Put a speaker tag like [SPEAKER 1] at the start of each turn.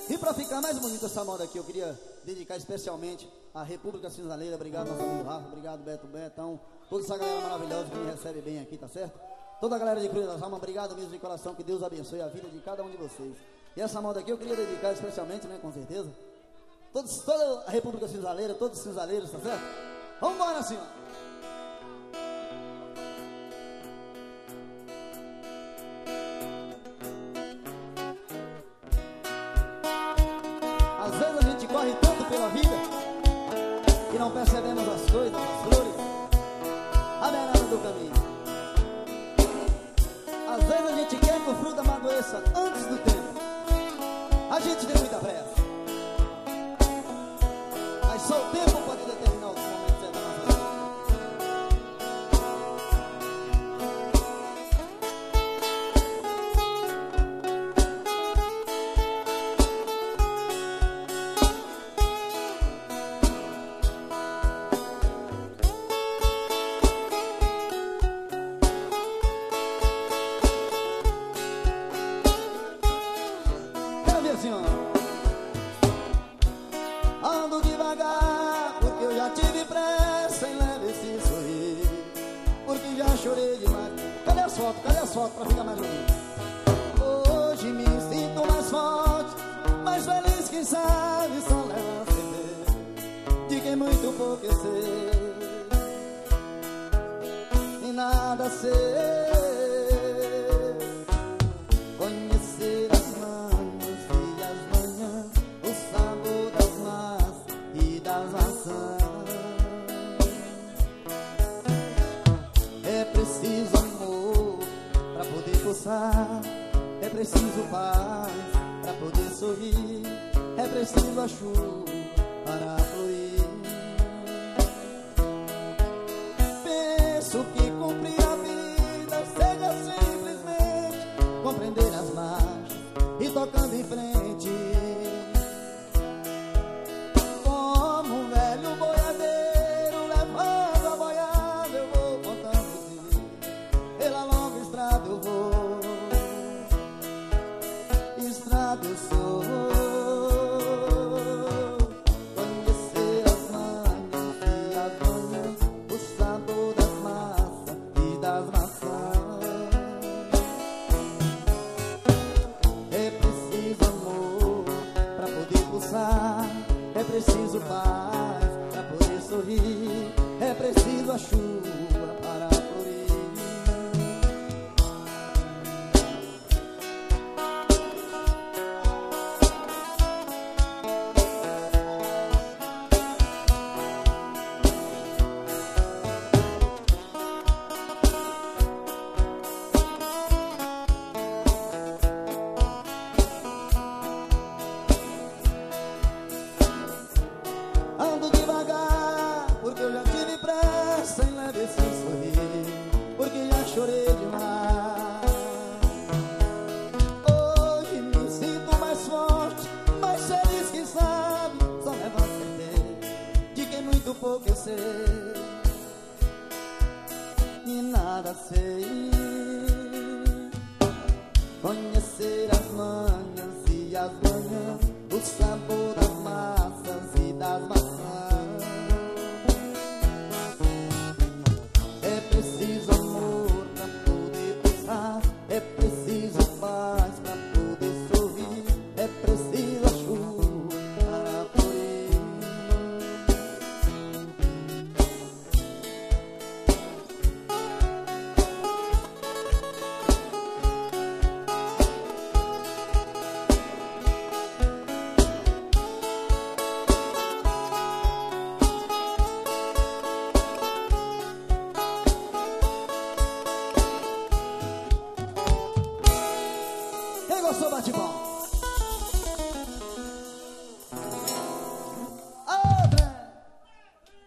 [SPEAKER 1] E pra ficar mais bonita essa moda aqui, eu queria dedicar especialmente à República Cinzaleira. Obrigado, nosso amigo Rafa. Obrigado, Beto, Betão. Toda essa galera maravilhosa que me recebe bem aqui, tá certo? Toda a galera de Cruz das Almas, obrigado mesmo de coração. Que Deus abençoe a vida de cada um de vocês. E essa moda aqui eu queria dedicar especialmente, né, com certeza, toda a República Cinzaleira, todos os cinzaleiros, tá certo? Vamos embora, senhor! Às vezes a gente corre tanto pela vida que não percebemos as coisas, as flores, a beirada do caminho. Às vezes a gente quer que o fruto amadureça antes do tempo. A gente tem muita pressa, mas só o tempo pode determinar os momentos da nossa vida. Ando devagar, porque eu já tive pressa em leve esse sorrir, porque já chorei demais. Cadê as fotos? Cadê as fotos pra ficar mais bonito? Hoje me sinto mais forte, mais feliz, quem sabe só leva a saber de quem muito pouco eu sei e nada sei. Conhecer as manhas e as manhãs, o sabor das massas e das maçãs. É preciso amor pra poder coçar, é preciso paz pra poder sorrir, é preciso a chuva para fluir. Penso que cumprir a vida seja simplesmente compreender as marchas e tocando em frente, como um velho boiadeiro levando a boiada. Eu vou contando pela longa estrada, eu vou, estrada eu sou. Conhecer as manhas e as manhãs, o sabor das massas e das maçãs. É preciso amor pra poder pulsar, é preciso paz pra poder sorrir, é preciso a chuva para florir. Ando devagar, porque eu já tive pressa em leve esse sorrir, porque já chorei demais. Hoje me sinto mais forte, mais feliz, quem sabe só leva a saber de quem muito pouco eu sei e nada sei. Conhecer as manhas e as manhãs, o sabor das massas e das maçãs. É preciso amor pra poder pulsar, é preciso paz pra poder sorrir, é preciso a chuva para florir. Quem gostou, bate palma.